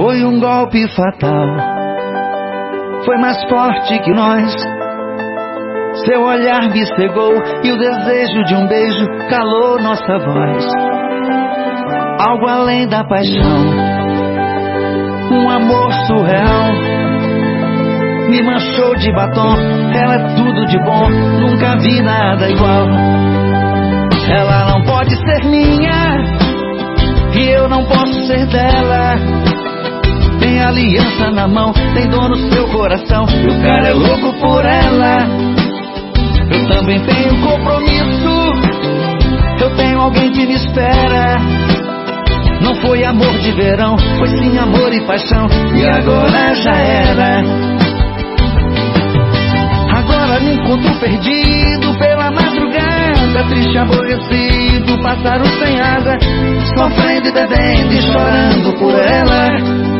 Foi um golpe fatal, foi mais forte que nós. Seu olhar me cegou e o desejo de um beijo calou nossa voz. Algo além da paixão, um amor surreal. Me manchou de batom, ela é tudo de bom, nunca vi nada igual. Ela não pode ser minha e eu não posso ser dela. Tem aliança na mão, tem dor no seu coração, e o cara é louco por ela. Eu também tenho compromisso, eu tenho alguém que me espera. Não foi amor de verão, foi sim amor e paixão, e agora já era. Agora me encontro perdido pela madrugada, triste, aborrecido, pássaro sem asa, sofrendo e bebendo e chorando por ela.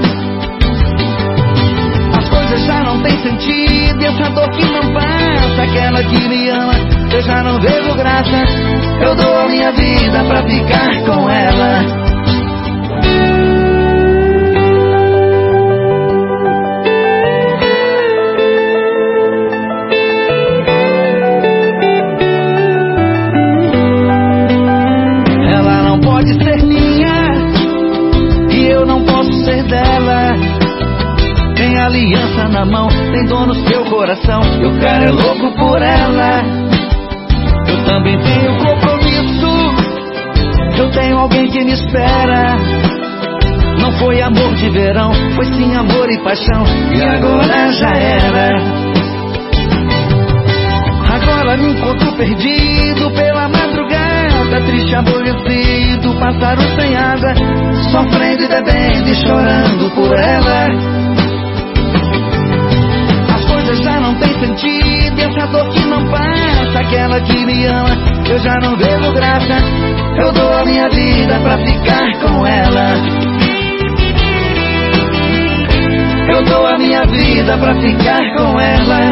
As coisas já não têm sentido, e essa dor que não passa, aquela que me ama, eu já não vejo graça. Eu dou a minha vida pra ficar com ela. Aliança na mão, tem dor no seu coração, e o cara é louco por ela. Eu também tenho compromisso, eu tenho alguém que me espera. Não foi amor de verão, foi sim amor e paixão, e agora já era. Agora me encontro perdido pela madrugada, triste, aborrecido, pássaro sem asa, sofrendo e bebendo e chorando por ela. Já não tem sentido, essa dor que não passa, aquela que me ama, eu já não vejo graça. Eu dou a minha vida pra ficar com ela. Eu dou a minha vida pra ficar com ela.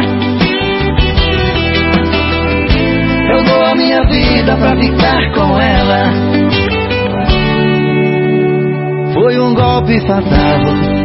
Eu dou a minha vida pra ficar com ela. Foi um golpe fatal.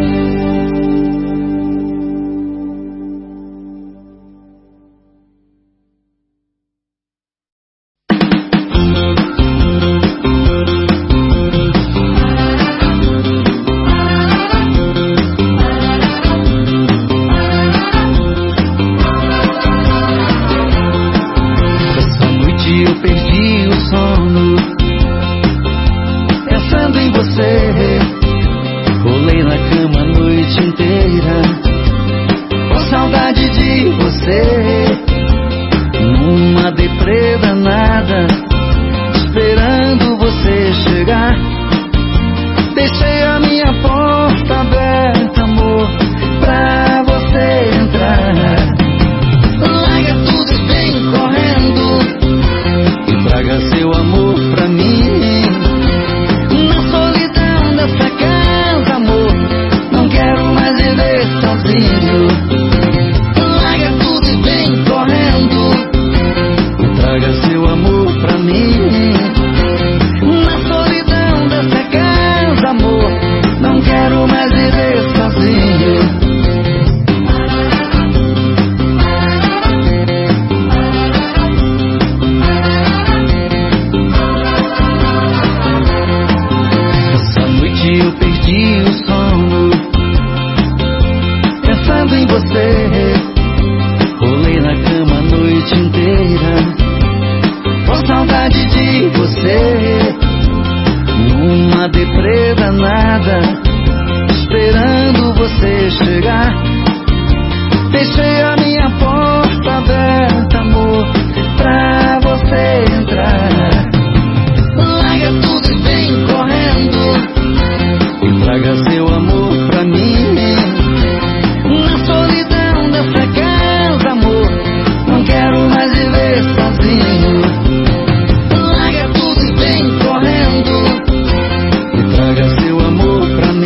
Traga seu amor pra mim.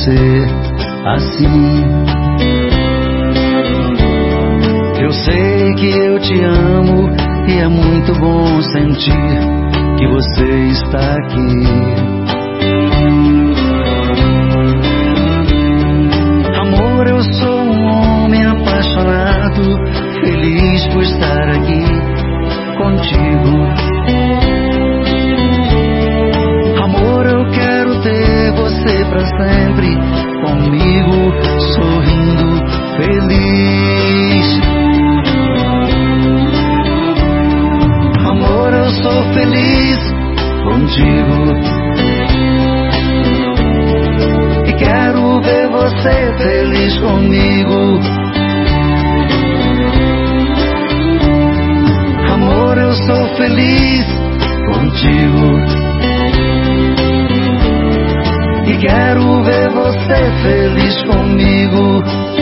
você assim. Eu sei que eu te amo e é muito bom sentir que você está aqui. Amor, eu sou um homem apaixonado, feliz por estar aqui contigo. Amor, eu quero ter você pra sempre comigo, sorrindo, feliz. Amor, eu sou feliz contigo e quero ver você feliz comigo. Amor, eu sou feliz contigo e quero ver você feliz comigo.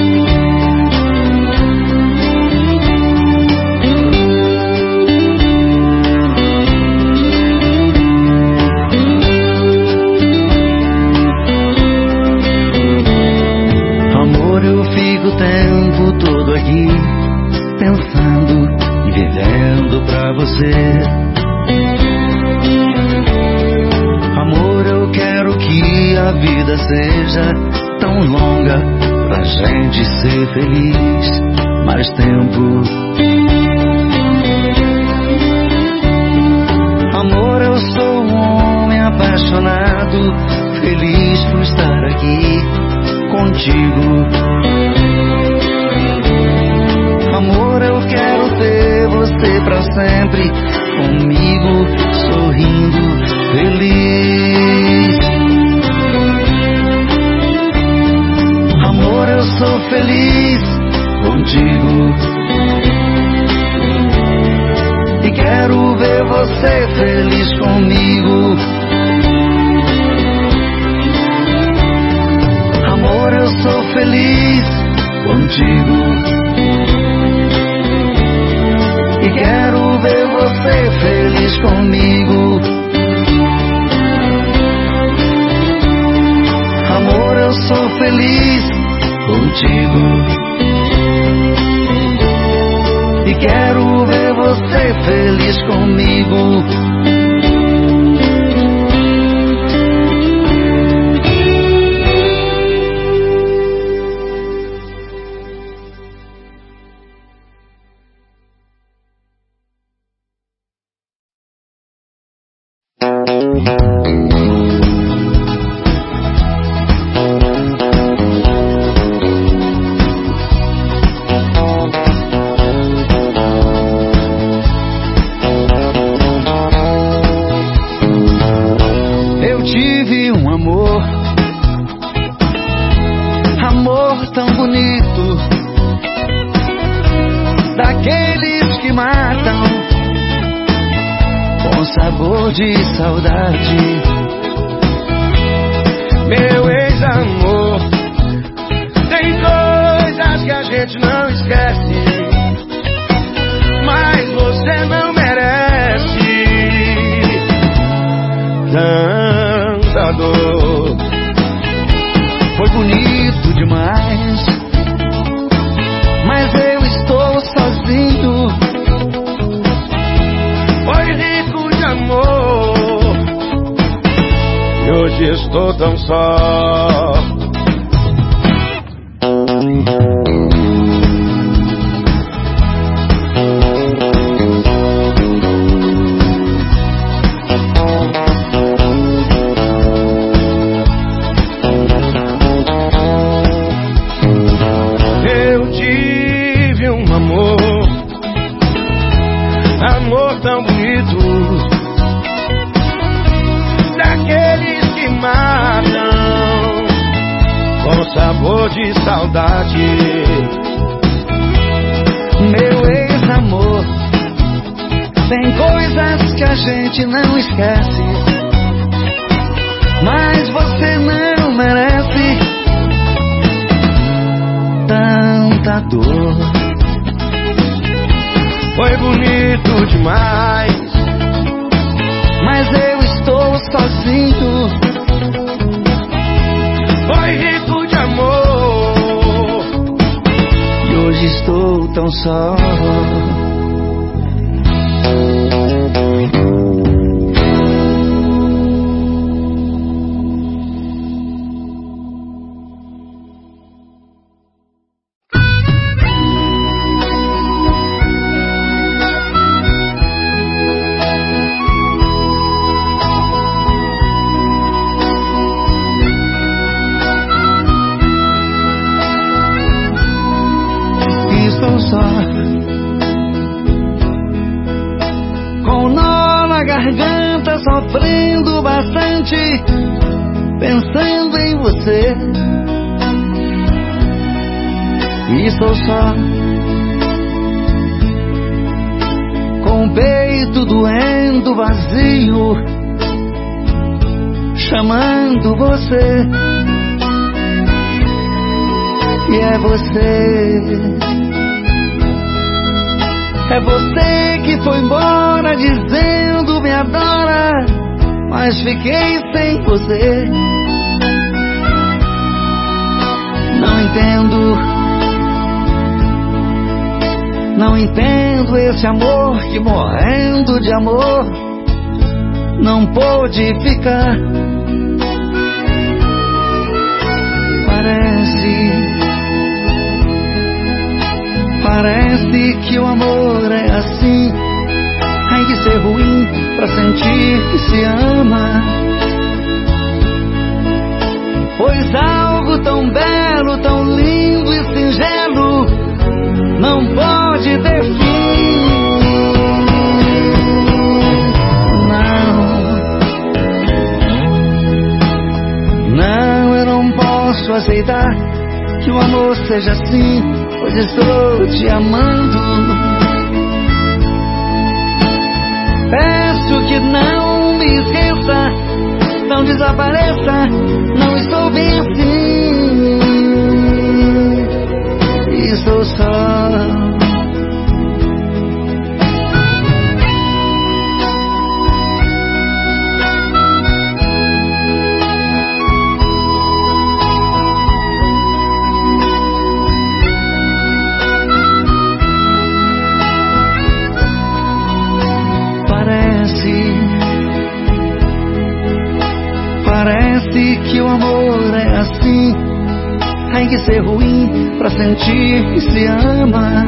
Amor, eu fico o tempo todo aqui pensando e vivendo pra você. Amor, eu quero que a vida seja tão longa pra gente ser feliz mais tempo. Amor, eu sou um homem apaixonado, feliz por estar aqui contigo. Amor, eu quero ter você pra sempre comigo, sorrindo, feliz. Amor, eu sou feliz contigo e quero ver você feliz comigo. Amor, eu sou feliz contigo e quero ver você feliz comigo. Amor, eu sou feliz contigo e quero ver você feliz comigo. Amor tão bonito, daqueles que matam com sabor de saudade. Meu ex-amor, tem coisas que a gente não esquece, mas você não merece tanta dor. Foi bonito demais, mas eu estou sozinho. Foi rico de amor e hoje estou tão só. Amor tão bonito, daqueles que matam com sabor de saudade. Meu ex-amor, tem coisas que a gente não esquece, mas você não merece tanta dor. Foi bonito demais, mas eu estou sozinho. Foi rico tão só. Estou só, com nó na garganta, sofrendo bastante, pensando em você. Estou só, com o peito doendo, vazio, chamando você. E é você. É você que foi embora dizendo me adora, mas fiquei sem você. Não entendo, não entendo esse amor que, morrendo de amor, não pôde ficar. Parece que o amor é assim, tem que ser ruim pra sentir que se ama. Pois algo tão belo, tão lindo e singelo não pode ter fim. Não, eu não posso aceitar que o amor seja assim, pois estou te amando. Peço que não me esqueça, não desapareça, não estou bem assim. Estou só. Parece que o amor é assim, tem que ser ruim pra sentir que se ama.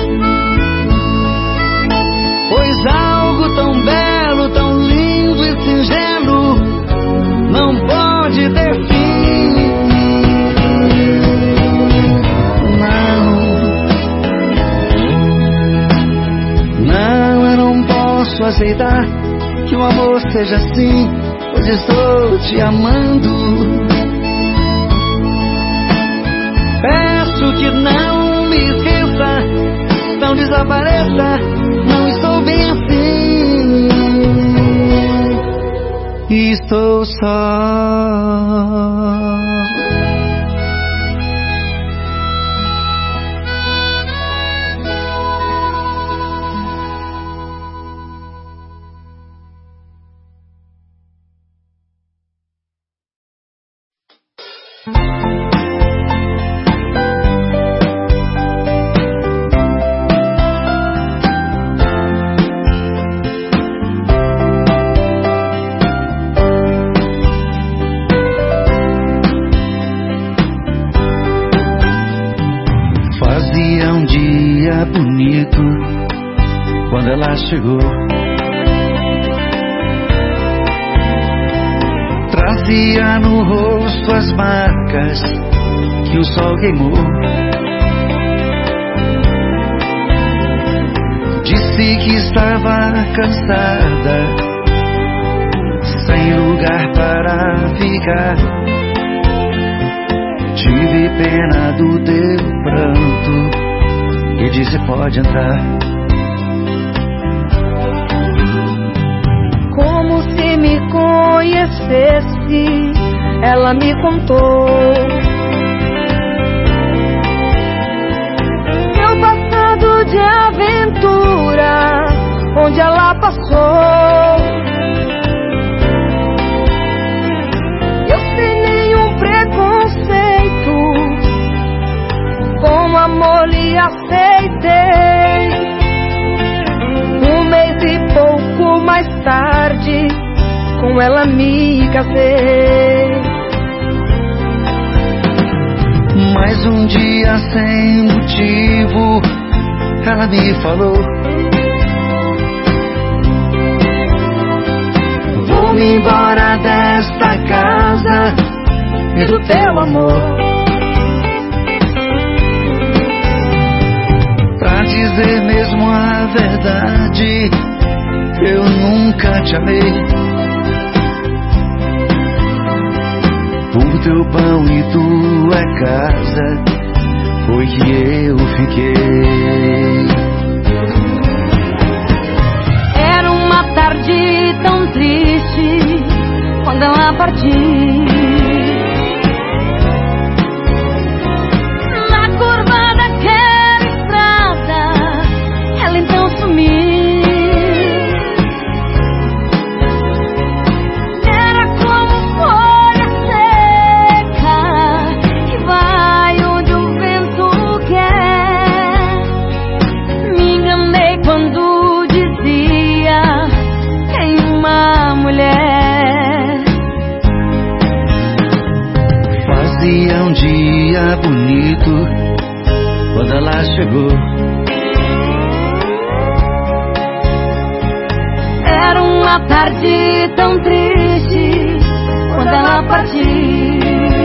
Pois algo tão belo, tão lindo e singelo não pode ter fim. Não, eu não posso aceitar que o amor seja assim, pois estou te amando. Peço que não me esqueça, não desapareça, não estou bem assim. Estou só. Bonito quando ela chegou, trazia no rosto as marcas que o sol queimou. Disse que estava cansada, sem lugar para ficar. Tive pena do teu pranto e disse pode entrar. Como se me conhecesse, ela me contou meu passado de aventura, onde ela passou. Eu sem nenhum preconceito, com amor lhe aceitei. me casei. Mas um dia sem motivo ela me falou: vou-me embora desta casa e do teu amor. Pra dizer mesmo a verdade, eu nunca te amei. Por teu pão e tua casa foi que eu fiquei. Era uma tarde tão triste quando ela partiu. Na curva daquela estrada ela então sumiu. Fazia um dia bonito quando ela chegou. Era uma tarde tão triste quando ela partiu.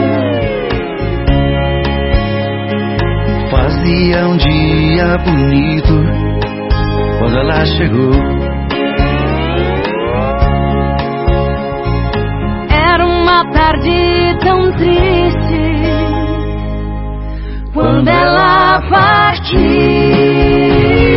Fazia um dia bonito quando ela chegou. Era uma tarde tão triste quando ela partiu.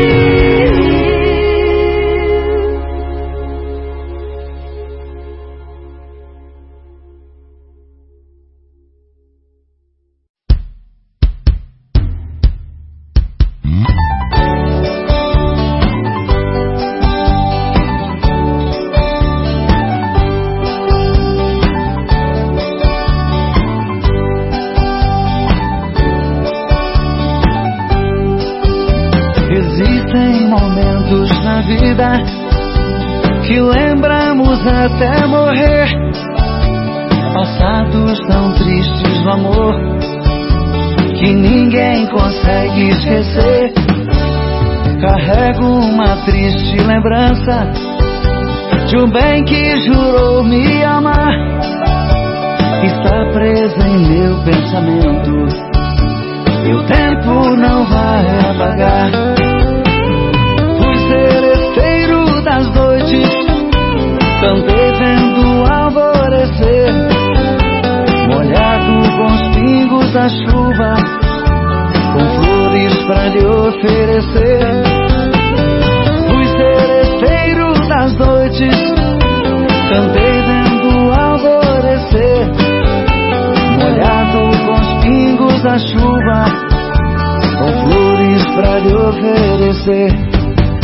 Existem momentos na vida que lembramos até morrer, passados tão tristes do amor que ninguém consegue esquecer. Carrego uma triste lembrança de um bem que jurou me amar. Está presa em meu pensamento e o tempo não vai apagar. Fui seresteiro das noites, cantei vendo alvorecer, molhado com os pingos da chuva, com flores pra lhe oferecer. Fui seresteiro das noites, cantei vendo alvorecer, molhado com os pingos da chuva, com flores pra lhe oferecer.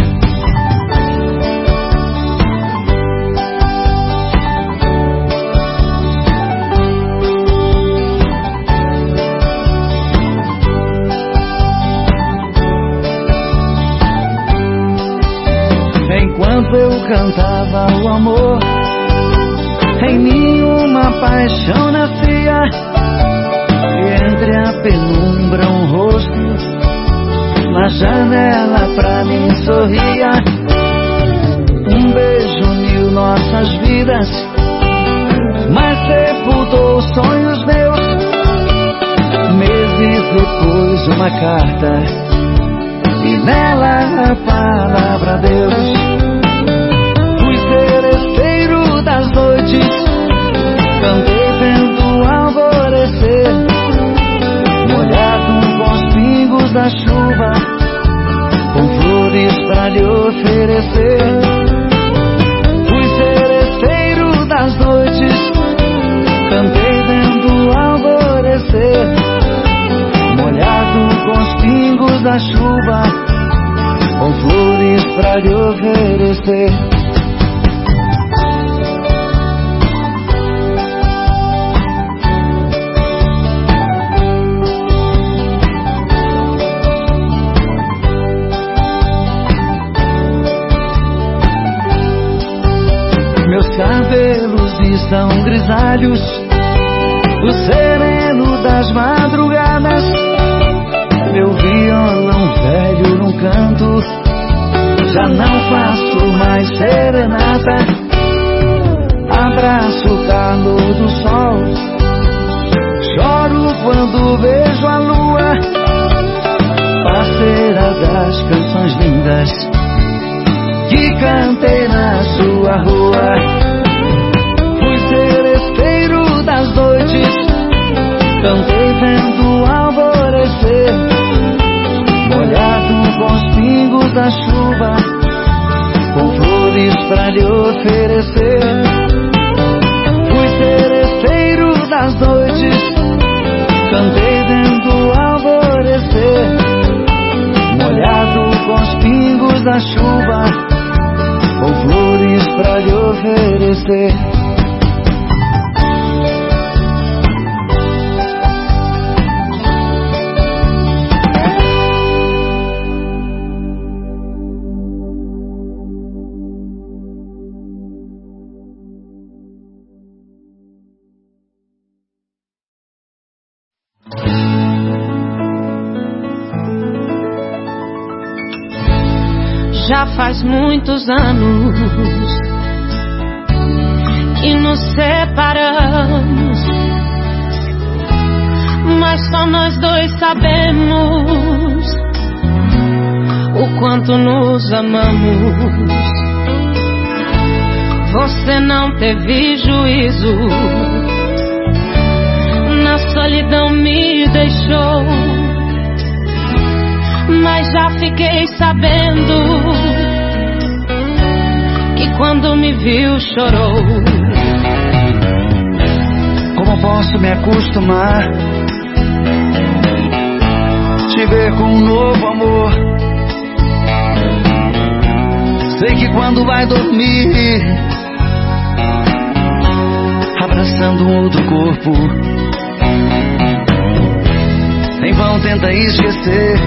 Enquanto eu cantava o amor, em mim uma paixão nascia, e entre a penumbra um rosto na janela pra mim sorria. Um beijo uniu nossas vidas, mas sepultou sonhos meus. Meses depois uma carta, e nela a palavra Deus. Fui seresteiro das noites, cantei vendo alvorecer, molhado com os pingos da chuva, com flores pra lhe oferecer. Fui seresteiro das noites, cantei vendo alvorecer, molhado com os pingos da chuva, com flores pra lhe oferecer. Meus cabelos agasalhos, o sereno das madrugadas, meu violão velho num canto. Já não faço mais serenata, abraço o calor do sol, choro quando vejo a lua, parceira das canções lindas que cantei na sua rua. Fui seresteiro das noites, cantei vendo o alvorecer, molhado com os pingos da chuva, com flores pra lhe oferecer. Fui seresteiro das noites, cantei vendo o alvorecer, molhado com os pingos da chuva, com flores pra lhe oferecer. Já faz muitos anos que nos separamos, mas só nós dois sabemos o quanto nos amamos. Você não teve juízo, na solidão me deixou, mas já fiquei sabendo que quando me viu chorou. Como posso me acostumar, te ver com um novo amor? Sei que quando vai dormir, abraçando um outro corpo, em vão tenta esquecer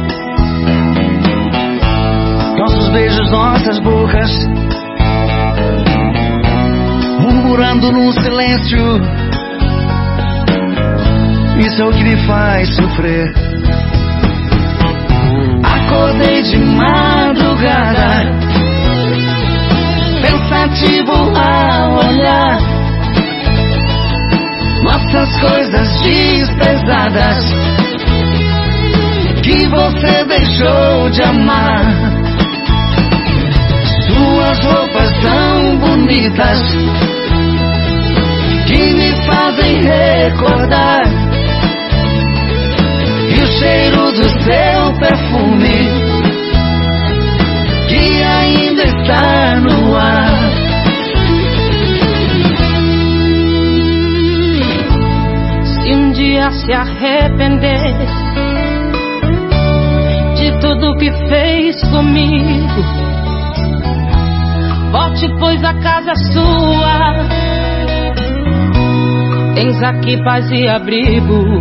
nossos beijos, nossas bocas, murmurando num silêncio. Isso é o que me faz sofrer. Acordei de madrugada, pensativo ao olhar nossas coisas desprezadas que você deixou de amar. Suas roupas tão bonitas que me fazem recordar, e o cheiro do seu perfume que ainda está no ar. Se um dia se arrepender de tudo que fez comigo, volte, pois a casa é sua. Tens aqui paz e abrigo.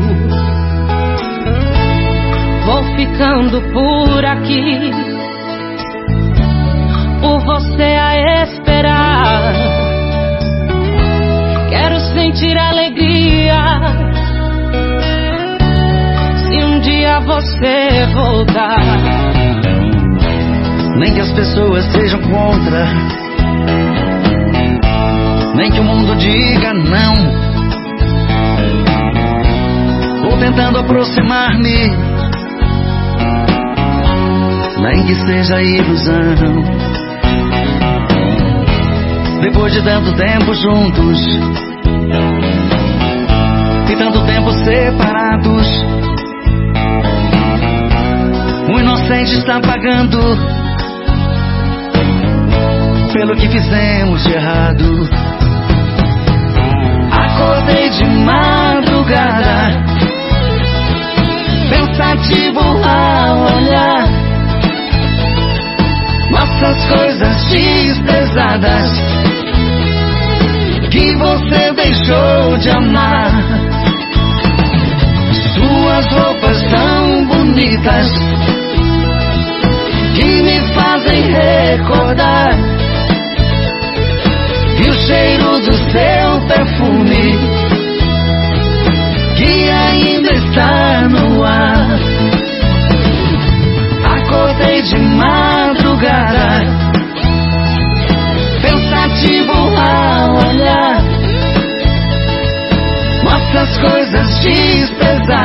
Vou ficando por aqui, por você a esperar. Quero sentir alegria se um dia você voltar. Nem que as pessoas sejam contra, nem que o mundo diga não, vou tentando aproximar-me, nem que seja ilusão. Depois de tanto tempo juntos e tanto tempo separados, o inocente está pagando pelo que fizemos de errado. Acordei de madrugada, pensativo ao olhar nossas coisas desprezadas que você deixou de amar. Suas roupas tão bonitas que me fazem recordar, e o cheiro do seu perfume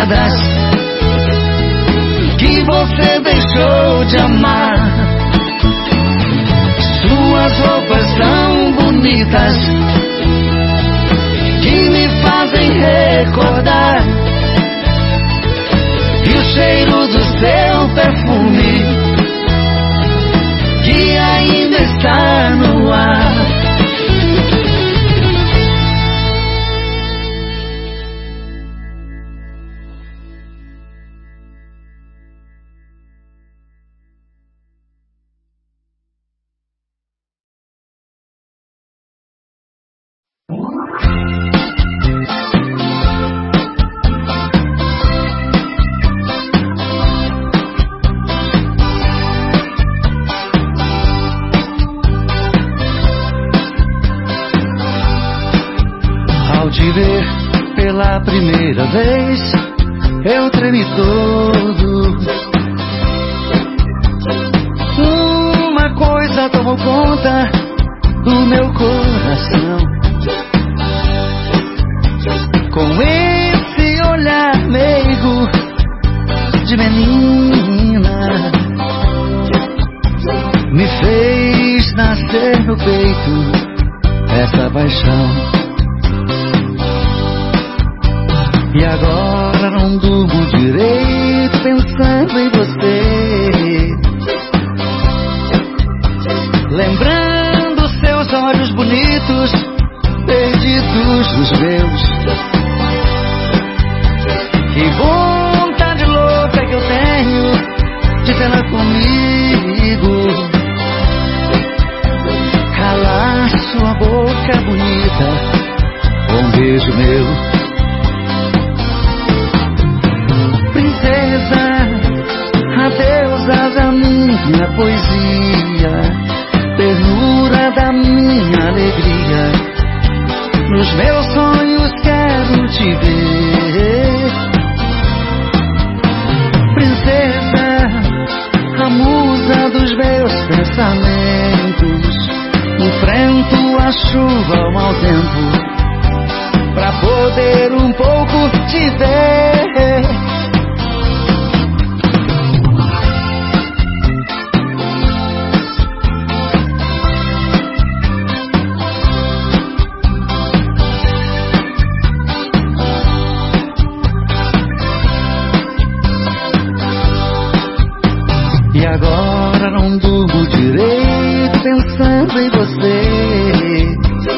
erradas que você deixou de amar. Suas roupas tão bonitas que me fazem recordar, e o cheiro do seu perfume que ainda está no ar. Ao te ver pela primeira vez, eu tremi todo. Uma coisa tomou conta do meu coração. Com esse olhar meigo de menina, me fez nascer no peito essa paixão. E agora não durmo direito pensando em você, lembrando seus olhos bonitos perdidos nos meus. Que vontade louca que eu tenho de tê-la comigo, calar sua boca bonita com um beijo meu. A deusa da minha poesia, ternura da minha alegria, nos meus sonhos quero te ver. Princesa, a musa dos meus pensamentos, enfrento a chuva ao mau tempo pra poder um pouco te ver. E agora não durmo direito pensando em você,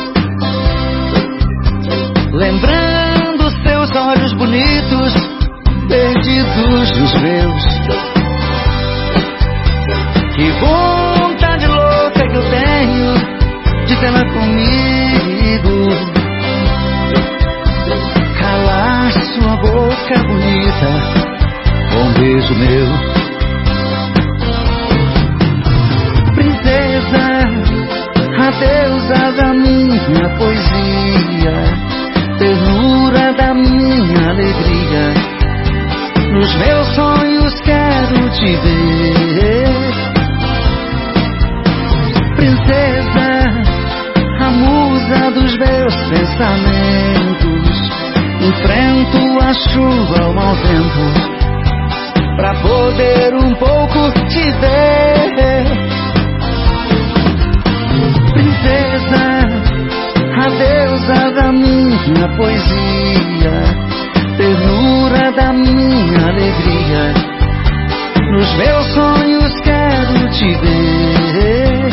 lembrando seus olhos bonitos perdidos nos meus. Que vontade louca que eu tenho de tê-la comigo, calar sua boca bonita com um beijo meu. A deusa da minha poesia, ternura da minha alegria, nos meus sonhos quero te ver. Princesa, a musa dos meus pensamentos, enfrento a chuva ao mau tempo pra poder um pouco te ver. Princesa, a deusa da minha poesia, ternura da minha alegria, nos meus sonhos quero te ver.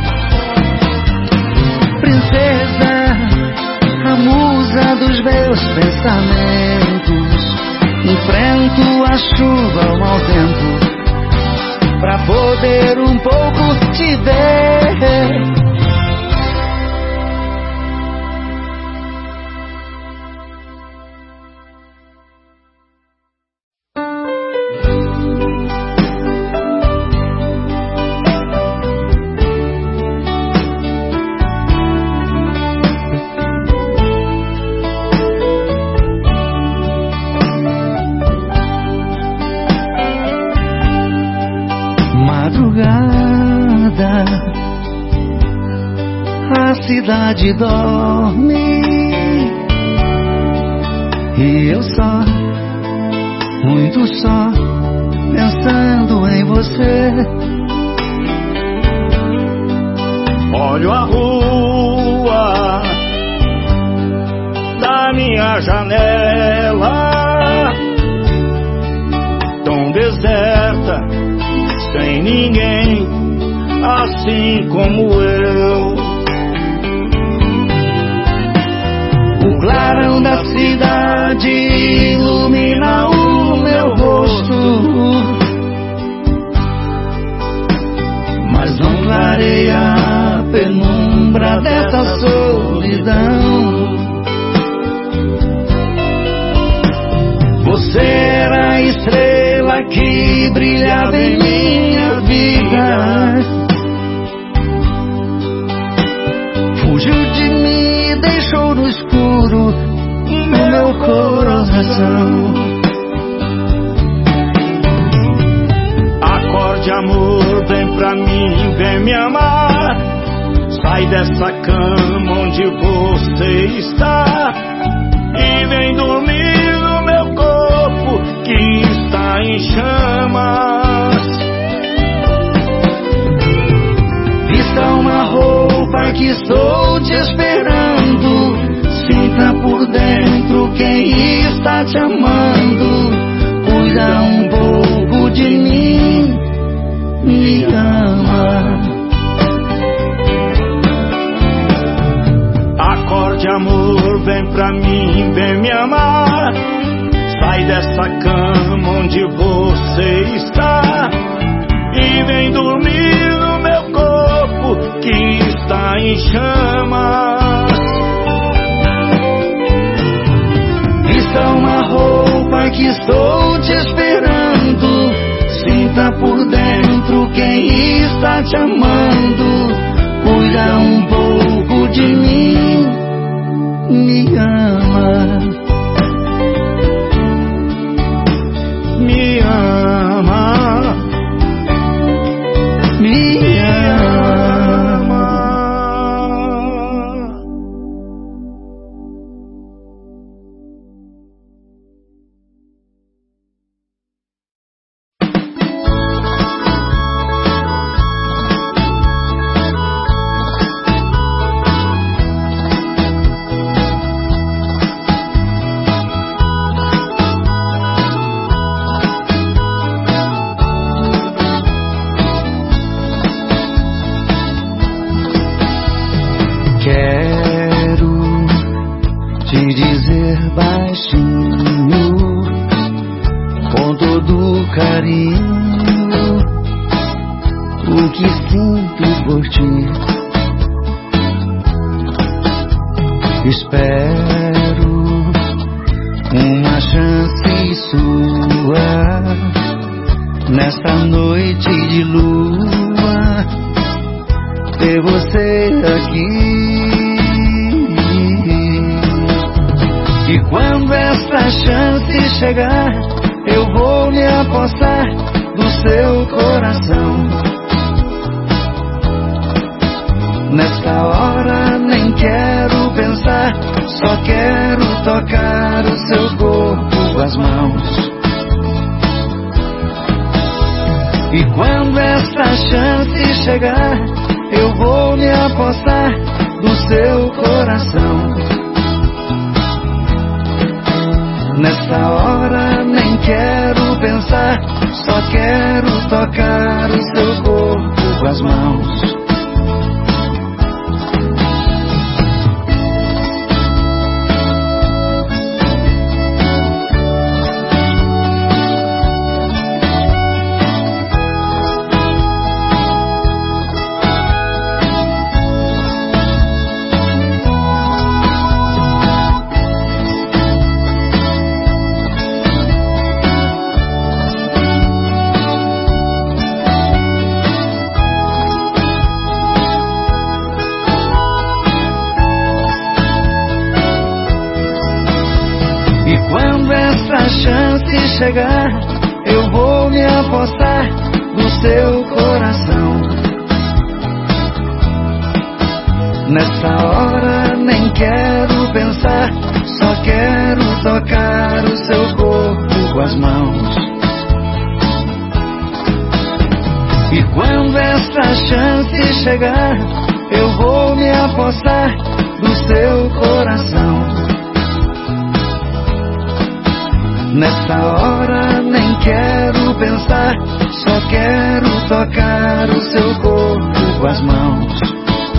Princesa, a musa dos meus pensamentos, enfrento a chuva ao mau tempo pra poder um pouco te ver. A cidade dorme e eu só muito só, pensando em você. Olho a rua da minha janela, tão deserta, sem ninguém, assim como eu. O clarão da cidade ilumina o meu rosto, mas não clareia a penumbra dessa solidão. Você era a estrela que brilhava em minha vida, fugiu de mim e deixou no escuro o meu coração. Acorde, amor, vem pra mim, vem me amar. Sai dessa cama onde você está e vem dormir no meu corpo que está em chamas. Vista uma roupa que estou te esperando, sinta por dentro quem está te amando. Cuida um pouco de mim, me ama. Acorde, amor, vem pra mim, vem me amar. Sai dessa cama onde você está e vem dormir no meu corpo que está em chamas. Vista uma roupa que estou te esperando, sinta por dentro quem está te amando. Cuida um pouco de mim, me ama. Me ama, Me ama. Quero te dizer baixinho, com todo carinho, o que sinto por ti. Espero uma chance sua nesta noite de lua, ter você aqui. E quando essa chance chegar, eu vou me apossar do seu coração. Nesta hora nem quero pensar, só quero tocar o seu corpo com as mãos. E quando essa chance chegar, eu vou me apossar do seu coração. Nessa hora nem quero pensar, só quero tocar o seu corpo com as mãos. Chance chegar, eu vou me apossar do seu coração. Nessa hora nem quero pensar, só quero tocar o seu corpo com as mãos. E quando essa chance chegar, eu vou me apossar do seu coração. Nessa hora nem quero pensar, só quero tocar o seu corpo com as mãos.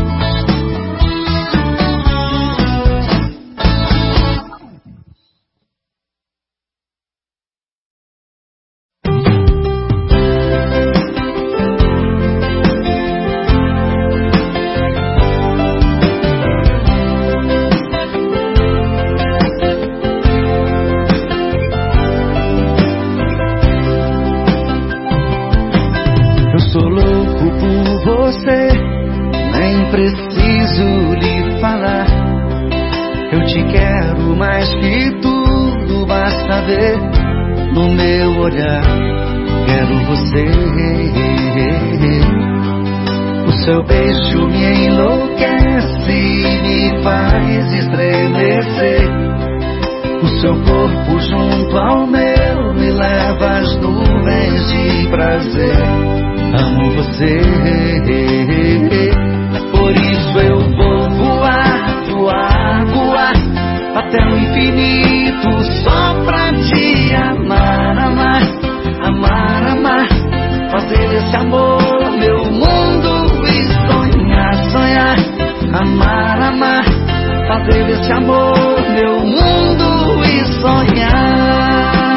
Sou louco por você, nem preciso lhe falar. Eu te quero mais que tudo, basta ver no meu olhar. Quero você. O seu beijo me enlouquece e me faz estremecer. O seu corpo junto ao meu me leva às nuvens de prazer. Amo você, por isso eu vou voar, voar, voar até o infinito só pra te amar, amar, amar, amar. Fazer desse amor meu mundo e sonhar, sonhar. Amar, amar, fazer desse amor meu mundo e sonhar.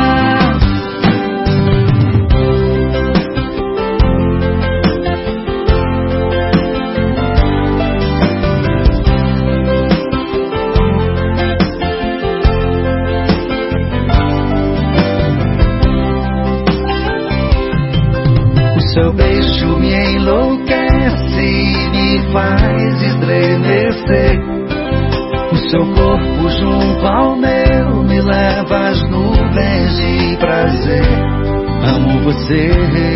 Seu beijo me enlouquece e me faz estremecer. O seu corpo junto ao meu me leva às nuvens de prazer. Amo você,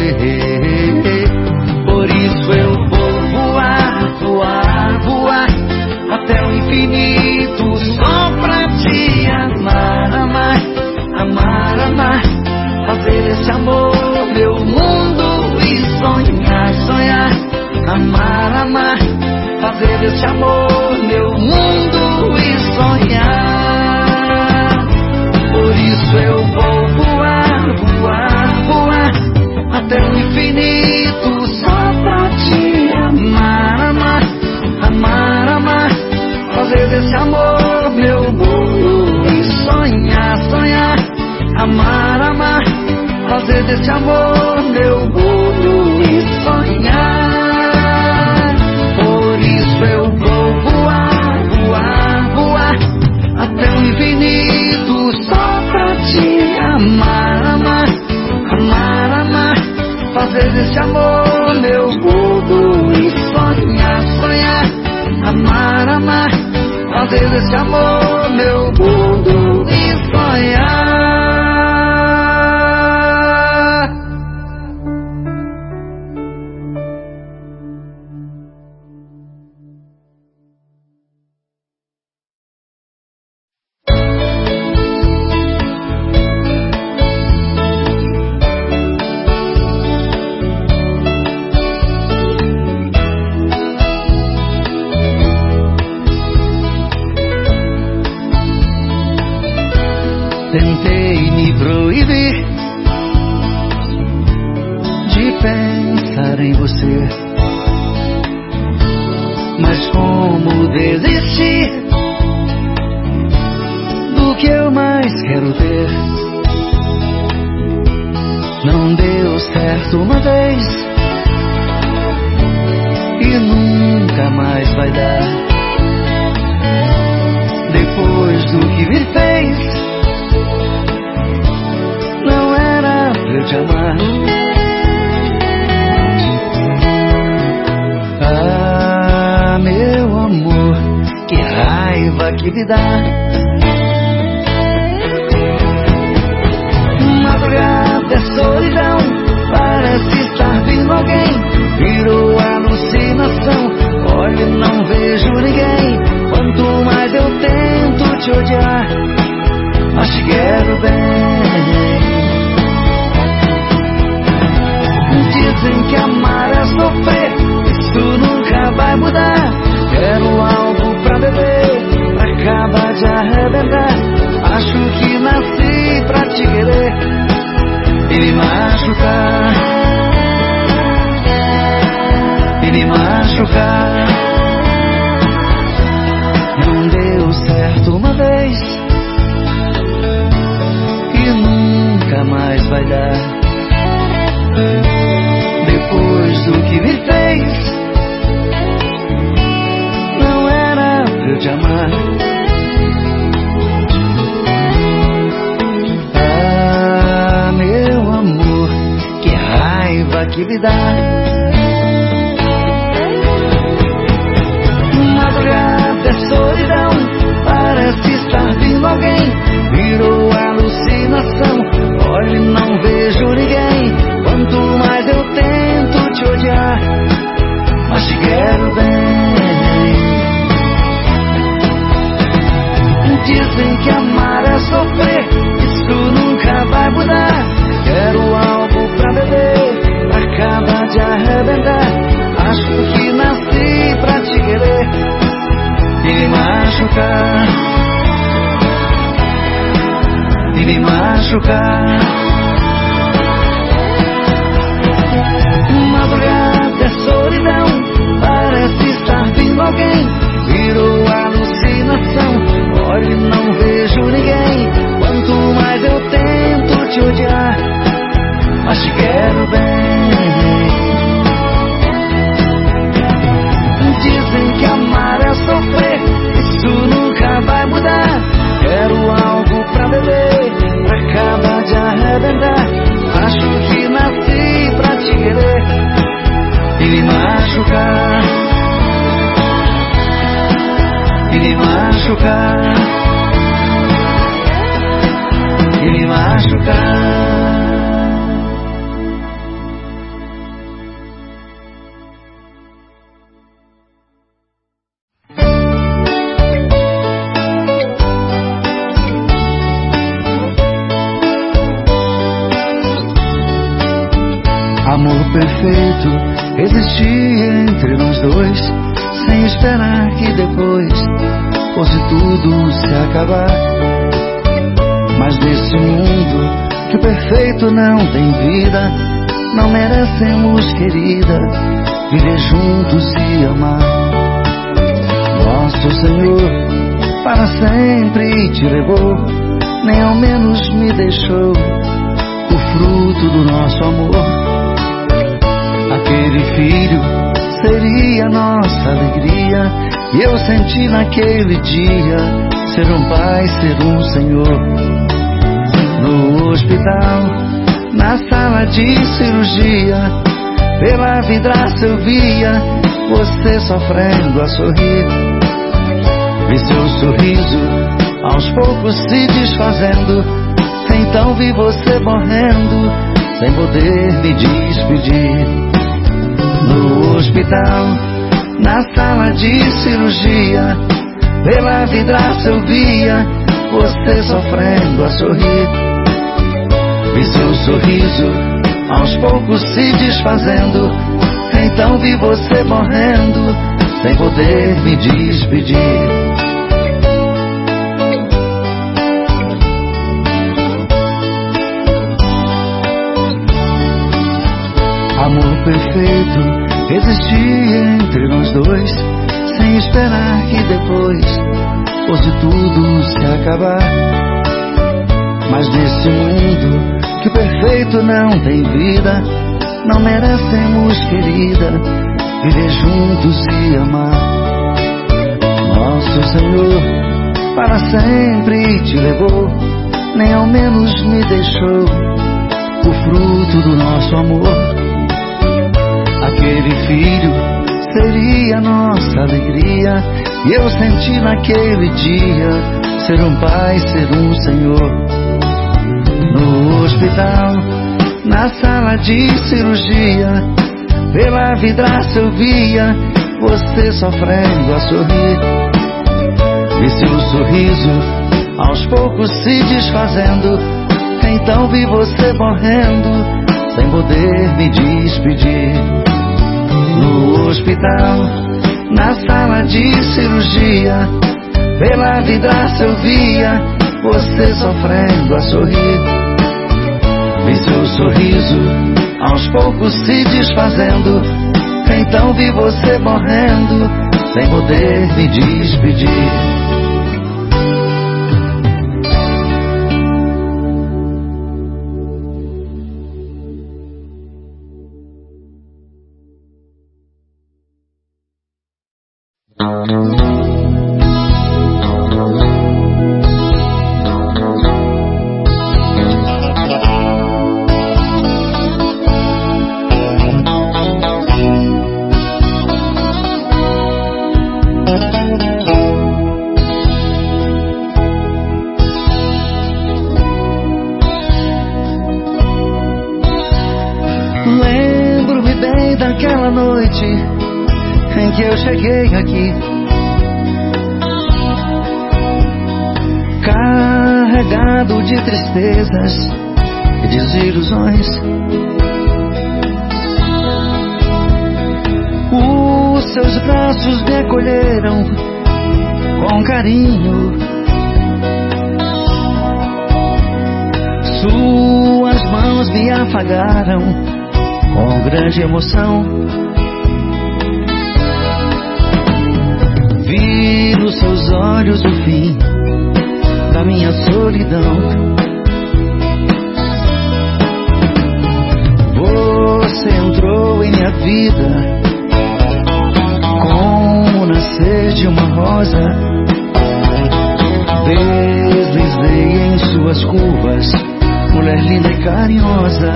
por isso eu vou voar, voar, voar até o infinito só pra te amar, amar, amar, amar. Fazer esse amor meu mundo e sonhar, sonhar. Amar, amar, fazer desse amor meu mundo e sonhar. Por isso eu vou voar, voar, voar até o infinito só pra te amar, amar, amar, amar. Fazer desse amor meu mundo e sonhar, sonhar. Amar, amar, fazer desse amor meu mundo e sonhar. Por isso eu vou voar, voar, voar até o infinito só pra te amar, amar, amar, amar. Fazer desse amor meu mundo e sonhar, sonhar. Amar, amar, fazer desse amor meu mundo e sonhar. Tentei me proibir de pensar em você, mas como desistir do que eu mais quero ter? Não deu certo uma vez e nunca mais vai dar. Depois do que me fez, não era pra eu te amar. Ah, meu amor, que raiva que me dá. Madrugada é solidão, parece estar vindo alguém. Virou alucinação, olho e não vejo ninguém. Quanto mais eu tento te odiar, mas te quero bem. machucar, e me machucar. Não deu certo uma vez e nunca mais vai dar. Depois do que me fez, não era pra eu te amar. Ah, meu amor, que raiva que me dá. Madrugada é solidão, parece estar vindo alguém. Virou alucinação, olho e não vejo ninguém. Quanto mais eu tento te odiar, mas te quero bem. Dizem que amar é sofrer, isso nunca vai mudar. Quero algo pra beber, acaba de arrebentar. Acho que nasci pra te querer e me machucar, e me machucar. Madrugada é solidão, parece estar vindo alguém. Virou alucinação, olho e não vejo ninguém. Quanto mais eu tento te odiar, mas te quero bem. Dizem que amar é sofrer, isso nunca vai mudar. Quero algo pra beber, acaba de arrebentar. Acho que nasci pra te querer e me machucar, e me machucar, e me machucar. Amor perfeito existia entre nós dois, sem esperar que depois fosse tudo se acabar. Mas nesse mundo que o perfeito não tem vida, não merecemos, querida, viver juntos e amar. Nosso Senhor para sempre te levou, nem ao menos me deixou o fruto do nosso amor. Aquele filho seria nossa alegria, e eu senti naquele dia ser um pai, ser um Senhor. No hospital, na sala de cirurgia, pela vidraça eu via você sofrendo a sorrir. Vi seu sorriso aos poucos se desfazendo, então vi você morrendo sem poder me despedir. No hospital, na sala de cirurgia, pela vidraça eu via você sofrendo a sorrir. Vi seu sorriso aos poucos se desfazendo, então vi você morrendo sem poder me despedir. Amor perfeito existia entre nós dois, sem esperar que depois fosse tudo se acabar. Mas nesse mundo que o perfeito não tem vida, não merecemos, querida, viver juntos e amar. Nosso Senhor para sempre te levou, nem ao menos me deixou o fruto do nosso amor. Aquele filho seria nossa alegria, e eu senti naquele dia ser um pai, ser um Senhor. No hospital, na sala de cirurgia, pela vidraça eu via você sofrendo a sorrir. Vi seu sorriso aos poucos se desfazendo, então vi você morrendo sem poder me despedir. No hospital, na sala de cirurgia, pela vidraça eu via você sofrendo a sorrir. Vi seu sorriso sorriso aos poucos se desfazendo. Então vi você morrendo sem poder me despedir. Lembro-me bem daquela noite em que eu cheguei aqui, carregado de tristezas e desilusões. Os seus braços me acolheram com carinho, suas mãos me afagaram com grande emoção. Vi nos seus olhos o fim da minha solidão. Você entrou em minha vida como o nascer de uma rosa. Deslizei em suas curvas, mulher linda e carinhosa.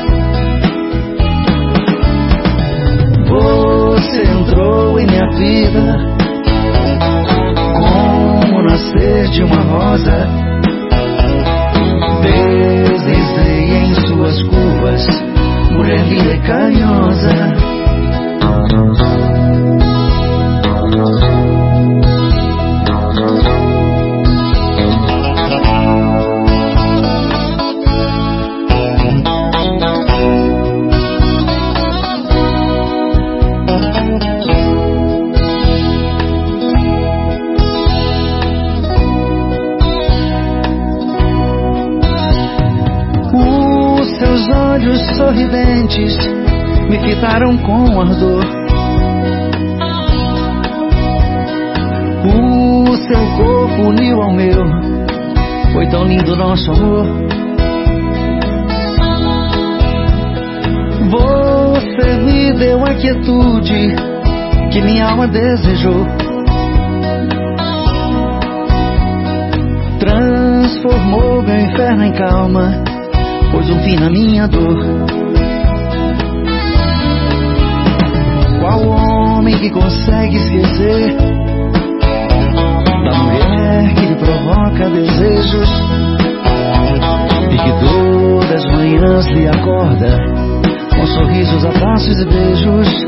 Você entrou em minha vida como o nascer de uma rosa. Deslizei em suas curvas, mulher linda e carinhosa. Seus olhos sorridentes me fitaram com ardor. O seu corpo uniu ao meu, foi tão lindo nosso amor. Você me deu a quietude que minha alma desejou. Transformou meu inferno em calma, pôs um fim na minha dor. Qual homem que consegue esquecer da mulher que lhe provoca desejos e que todas as manhãs lhe acorda com sorrisos, abraços e beijos?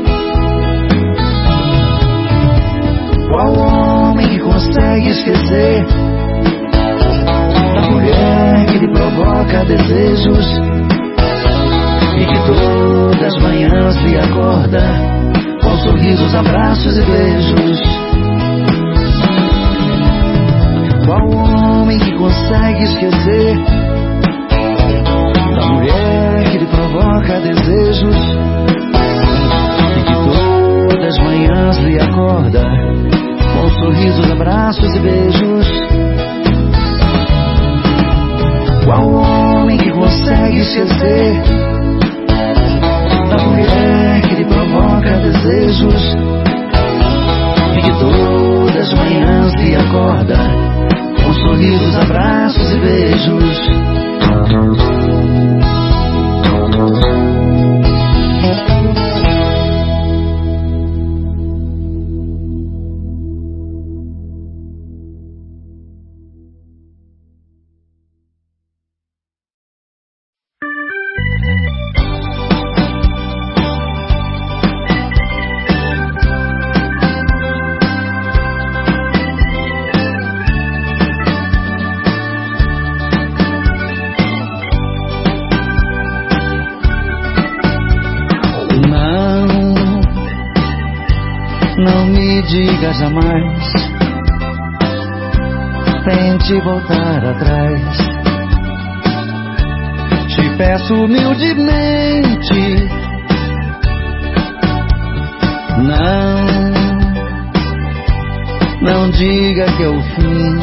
Qual homem que consegue esquecer da mulher que lhe provoca desejos e que todas as manhãs lhe acorda com sorrisos, abraços e beijos? Qual homem que consegue esquecer da mulher que lhe provoca desejos e que todas as manhãs lhe acorda com sorrisos, abraços e beijos? Qual homem que consegue esquecer da mulher que lhe provoca desejos e que todas as manhãs lhe acorda com sorrisos, abraços e beijos? Não me diga jamais, tente voltar atrás. Te peço humildemente, não diga que é o fim.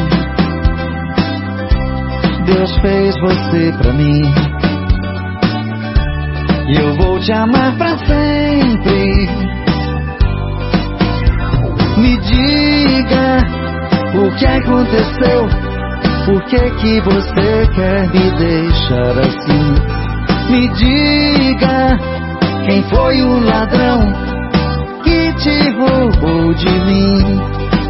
Deus fez você pra mim e eu vou te amar pra sempre. Me diga o que aconteceu, por que você quer me deixar assim? Me diga quem foi o ladrão que te roubou de mim.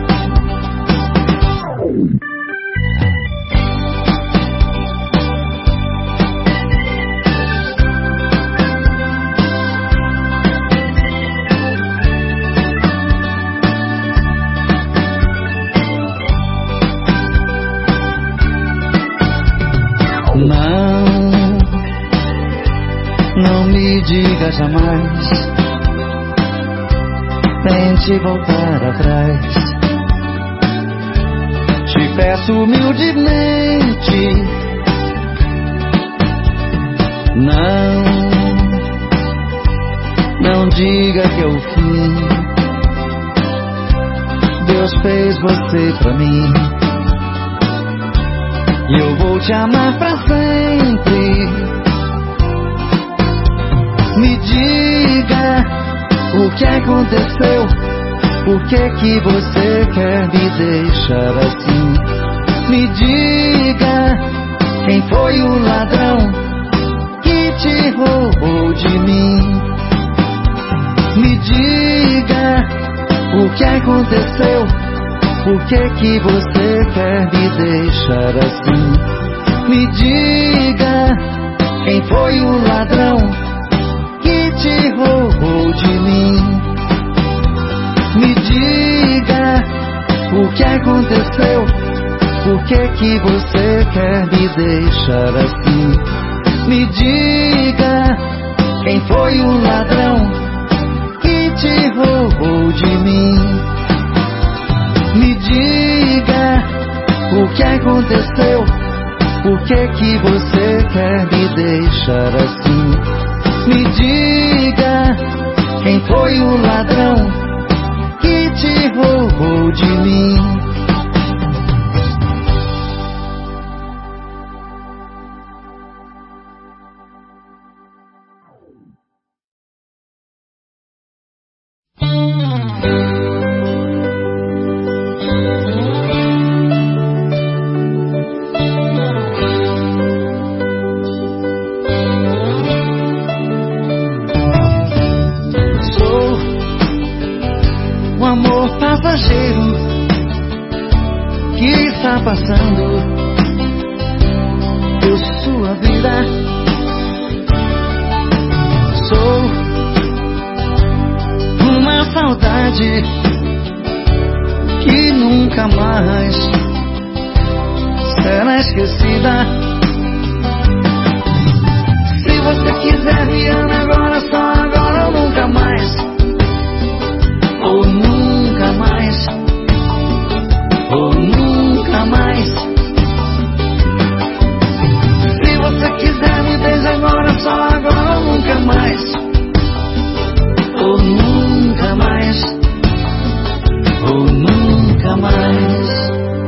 Não me diga jamais, tente voltar atrás. Te peço humildemente, não diga que é o fim. Deus fez você pra mim e eu vou te amar pra sempre. Me diga o que aconteceu, por que você quer me deixar assim? Me diga quem foi o ladrão que te roubou de mim. Me diga o que aconteceu, por que você quer me deixar assim? Me diga quem foi o ladrão que te roubou de mim. Me diga o que aconteceu, por que você quer me deixar assim? Me diga quem foi o ladrão que te roubou de mim. Me diga o que aconteceu, por que você quer me deixar assim? Me diga quem foi o ladrão que te roubou de mim. Passageiro que está passando por sua vida. Sou uma saudade que nunca mais será esquecida. Se você quiser me amar agora, só agora ou nunca mais, ou nunca mais, ou nunca mais. Se você quiser me beijar agora, só agora ou nunca mais, ou nunca mais, ou nunca mais.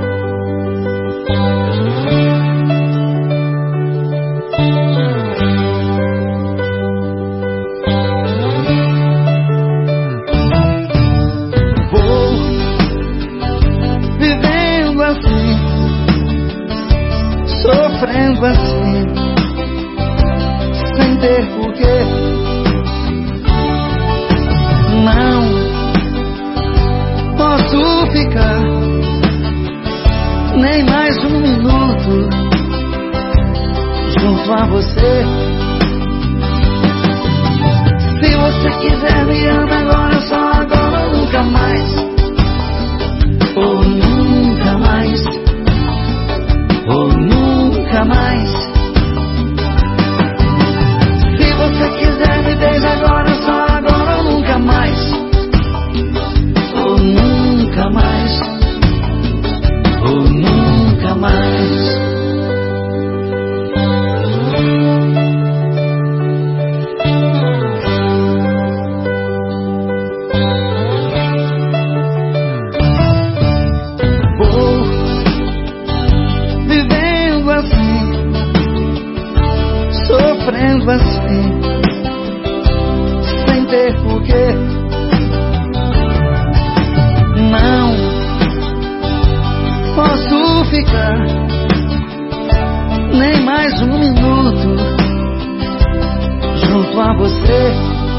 Sofrendo assim, sem ter porquê. Não posso ficar nem mais um minuto junto a você. Se você quiser me amar agora, só agora ou nunca mais, ou nunca mais, ou nunca mais. Se você quiser me beijar agora, só agora ou nunca mais, ou nunca mais, ou nunca mais. saber por quê. Não posso ficar nem mais um minuto junto a você.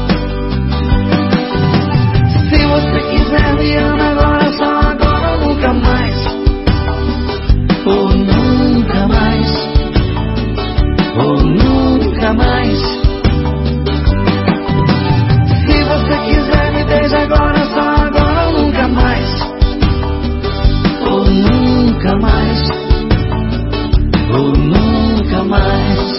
Se você quiser, me ama agora, só agora ou nunca mais. Ou nunca mais. Ou nunca mais. Se você quiser, me beija agora, só agora ou nunca mais. Ou nunca mais. Ou nunca mais.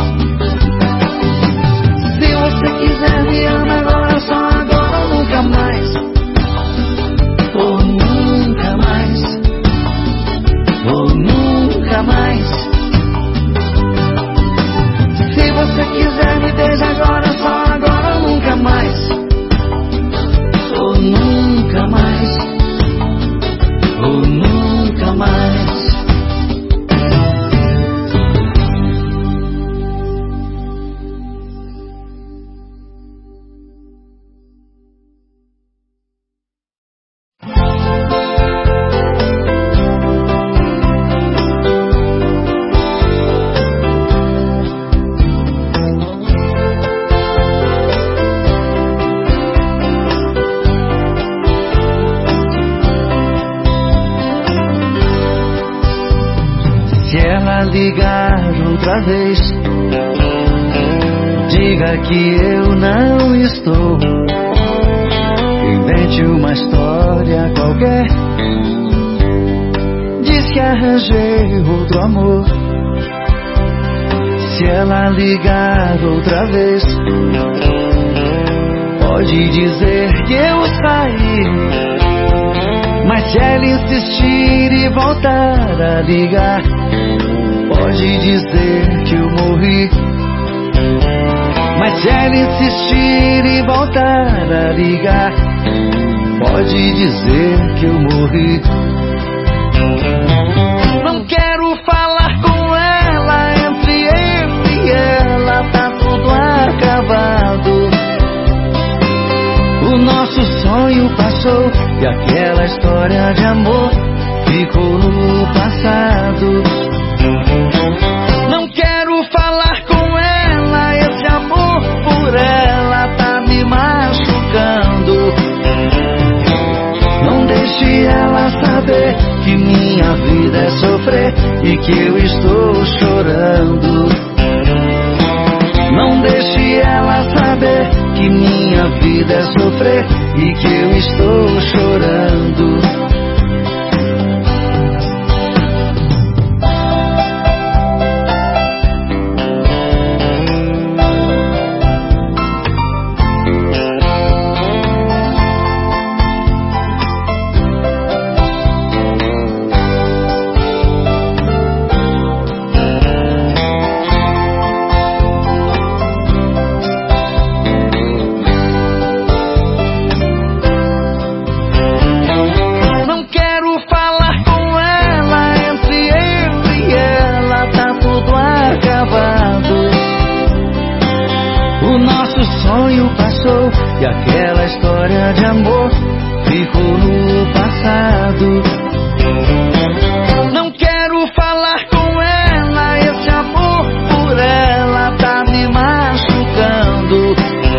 Se você quiser, me ama agora, só agora ou nunca mais. Ou nunca mais. Ou nunca mais. Se você quiser, me beija agora, só agora ou nunca mais. Ou nunca mais. Ou nunca mais. Ligar outra vez, diga que eu não estou. Invente uma história qualquer, diz que arranjei outro amor. Se ela ligar outra vez, pode dizer que eu saí. Mas se ela insistir e voltar a ligar, pode dizer que eu morri. Mas se ela insistir e voltar a ligar, pode dizer que eu morri. Não quero falar com ela, entre ele e ela tá tudo acabado. O nosso sonho passou e aquela história de amor ficou no passado. Não quero falar com ela, esse amor por ela tá me machucando. Não deixe ela saber que minha vida é sofrer e que eu estou chorando. Não deixe ela saber que minha vida é sofrer e que eu estou chorando. E aquela história de amor ficou no passado. Não quero falar com ela, esse amor por ela tá me machucando.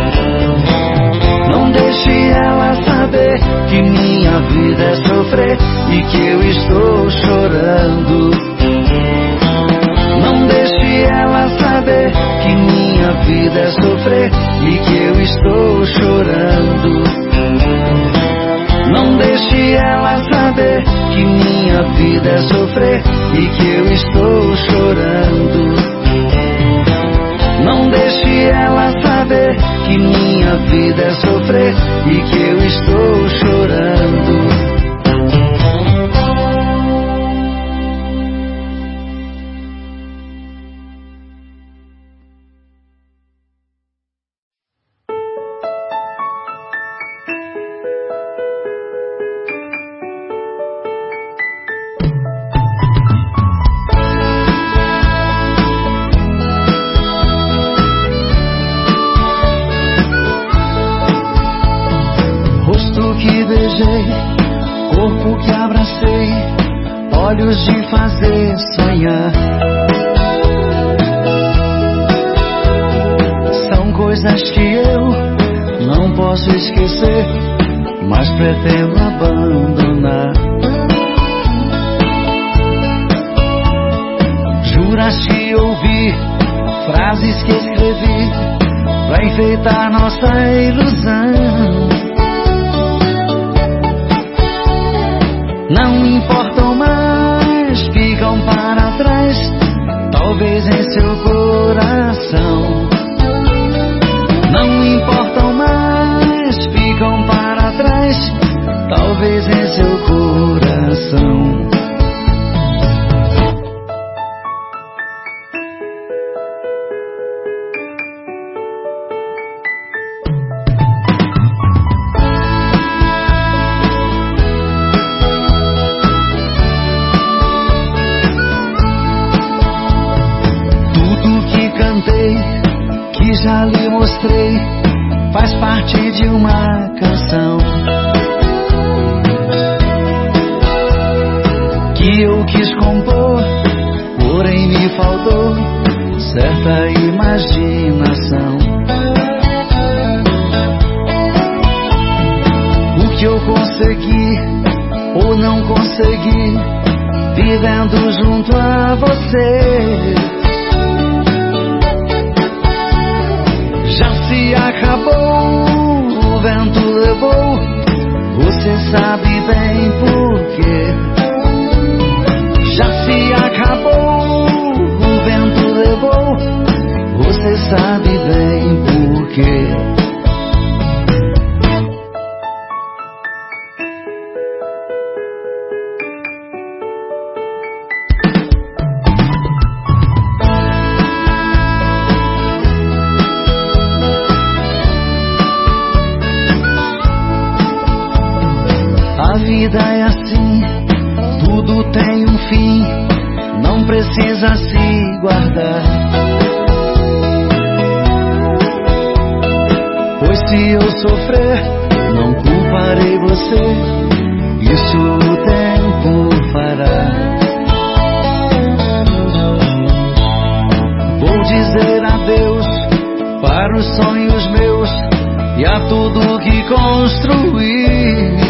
Não deixe ela saber que minha vida é sofrer e que eu estou chorando. Não deixe ela saber que minha vida é sofrer e que eu estou chorando. Não deixe ela saber que minha vida é sofrer e que eu estou chorando. Não deixe ela saber que minha vida é sofrer e que eu estou chorando. beijei, corpo que abracei, olhos de fazer sonhar. São coisas que eu não posso esquecer, mas pretendo abandonar. Juraste ouvir frases que escrevi pra enfeitar nossa ilusão. Não importam mais, ficam para trás, talvez em seu coração. Não importam mais, ficam para trás, talvez em seu coração. Que já lhe mostrei, faz parte de uma canção que eu quis compor, porém me faltou certa imaginação. O que eu consegui ou não consegui, vivendo junto a você, já se acabou, o vento levou, você sabe bem porquê. Já se acabou, o vento levou, você sabe bem porquê. A vida é assim, tudo tem um fim, não precisa se guardar. Pois se eu sofrer, não culparei você, isso o tempo fará. Vou dizer adeus para os sonhos meus e a tudo que construí.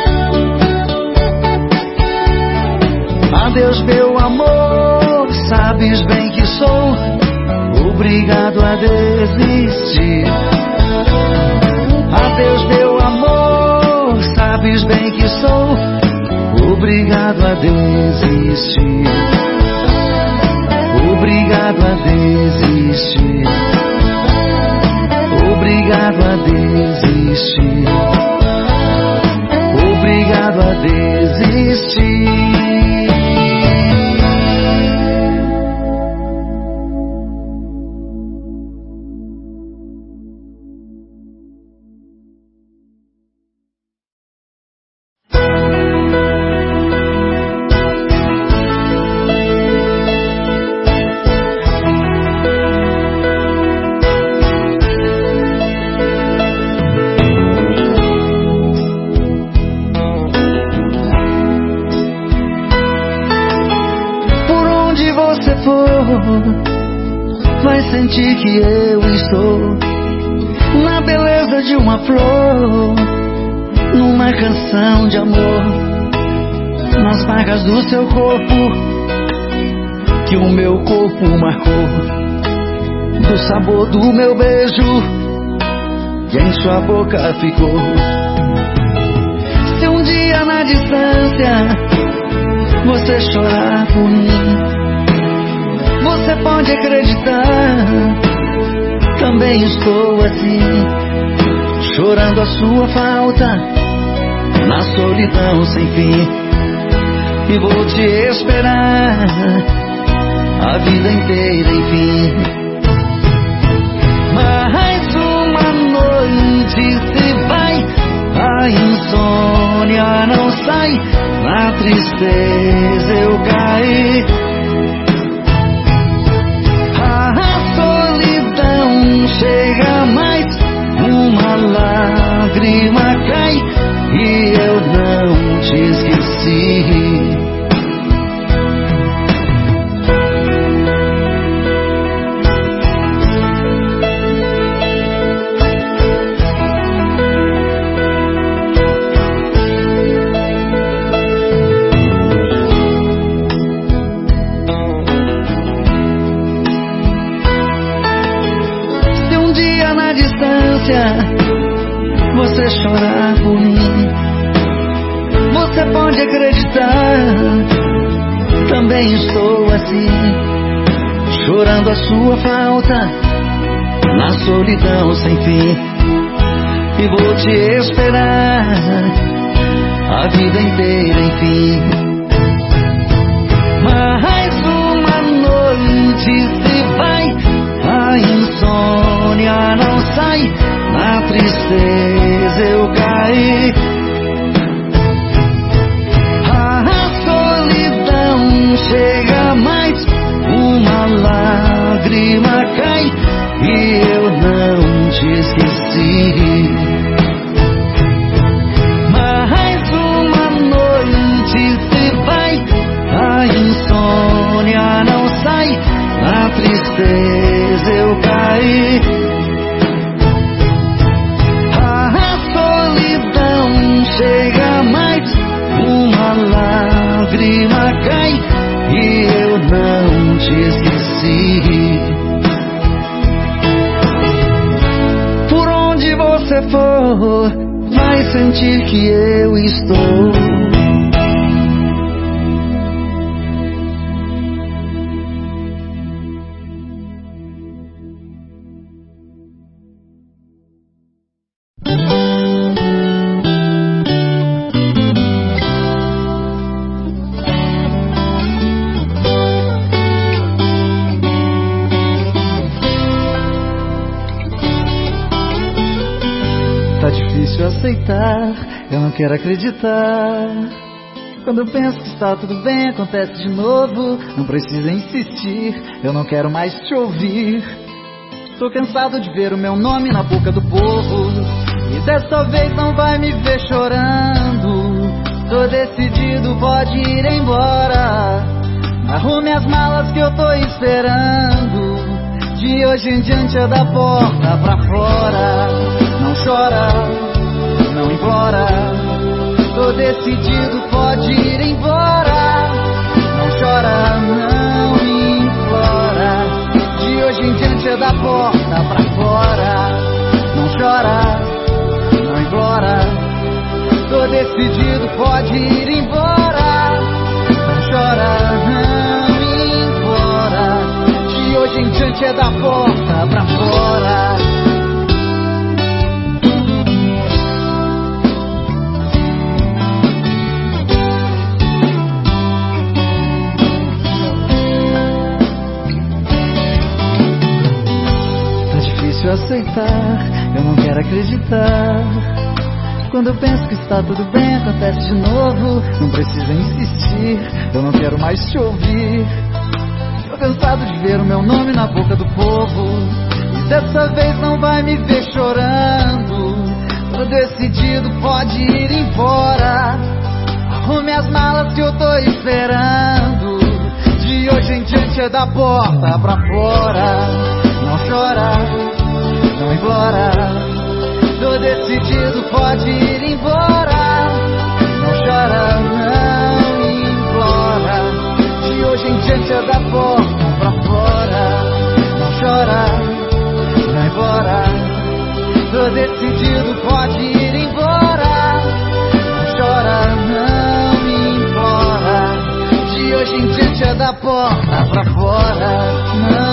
Adeus, meu amor, sabes bem que sou obrigado a desistir. Adeus, meu amor, sabes bem que sou obrigado a desistir. Obrigado a desistir. Obrigado a desistir. Obrigado a desistir. Vai sentir que eu estou na beleza de uma flor, numa canção de amor, nas marcas do seu corpo que o meu corpo marcou, do sabor do meu beijo que em sua boca ficou. Se um dia na distância você chorar por mim, você pode acreditar, também estou assim, chorando a sua falta, na solidão sem fim. E vou te esperar a vida inteira, enfim. Mais uma noite se vai, a insônia não sai, na tristeza eu caí. Chega mais, uma lágrima cai e eu delícia você chorar por mim. Você pode acreditar, também estou assim, chorando a sua falta na solidão sem fim. E vou te esperar a vida inteira, enfim. Mais uma noite se vai, a insônia não sai, na tristeza eu caí. A solidão chega mais, uma lágrima cai e eu não te esqueci. Mais uma noite se vai, a insônia não sai, na tristeza eu caí. A solidão chega mais, uma lágrima cai e eu não te esqueci. Por onde você for, vai sentir que eu estou. Tá difícil aceitar, eu não quero acreditar. Quando eu penso que está tudo bem, acontece de novo. Não precisa insistir, eu não quero mais te ouvir. Tô cansado de ver o meu nome na boca do povo, e dessa vez não vai me ver chorando. Tô decidido, pode ir embora. Arrume as malas que eu tô esperando. De hoje em diante é da porta pra fora. Não chora, não implora. Tô decidido, pode ir embora. Não chora, não implora. De hoje em diante é da porta pra fora. Não chora, não implora. Tô decidido, pode ir embora. Não chora, não implora. De hoje em diante é da porta pra fora. Aceitar, eu não quero acreditar. Quando eu penso que está tudo bem, acontece de novo. Não precisa insistir, eu não quero mais te ouvir. Tô cansado de ver o meu nome na boca do povo, e dessa vez não vai me ver chorando. Tô decidido, pode ir embora. Arrume as malas que eu tô esperando. De hoje em diante é da porta pra fora. Não chora, não implora. Tô decidido, pode ir embora. Não chora, não implora. De hoje em diante é da porta pra fora. Não chora, não implora. Tô decidido, pode ir embora. Não chora, não implora. De hoje em diante é da porta pra fora. Não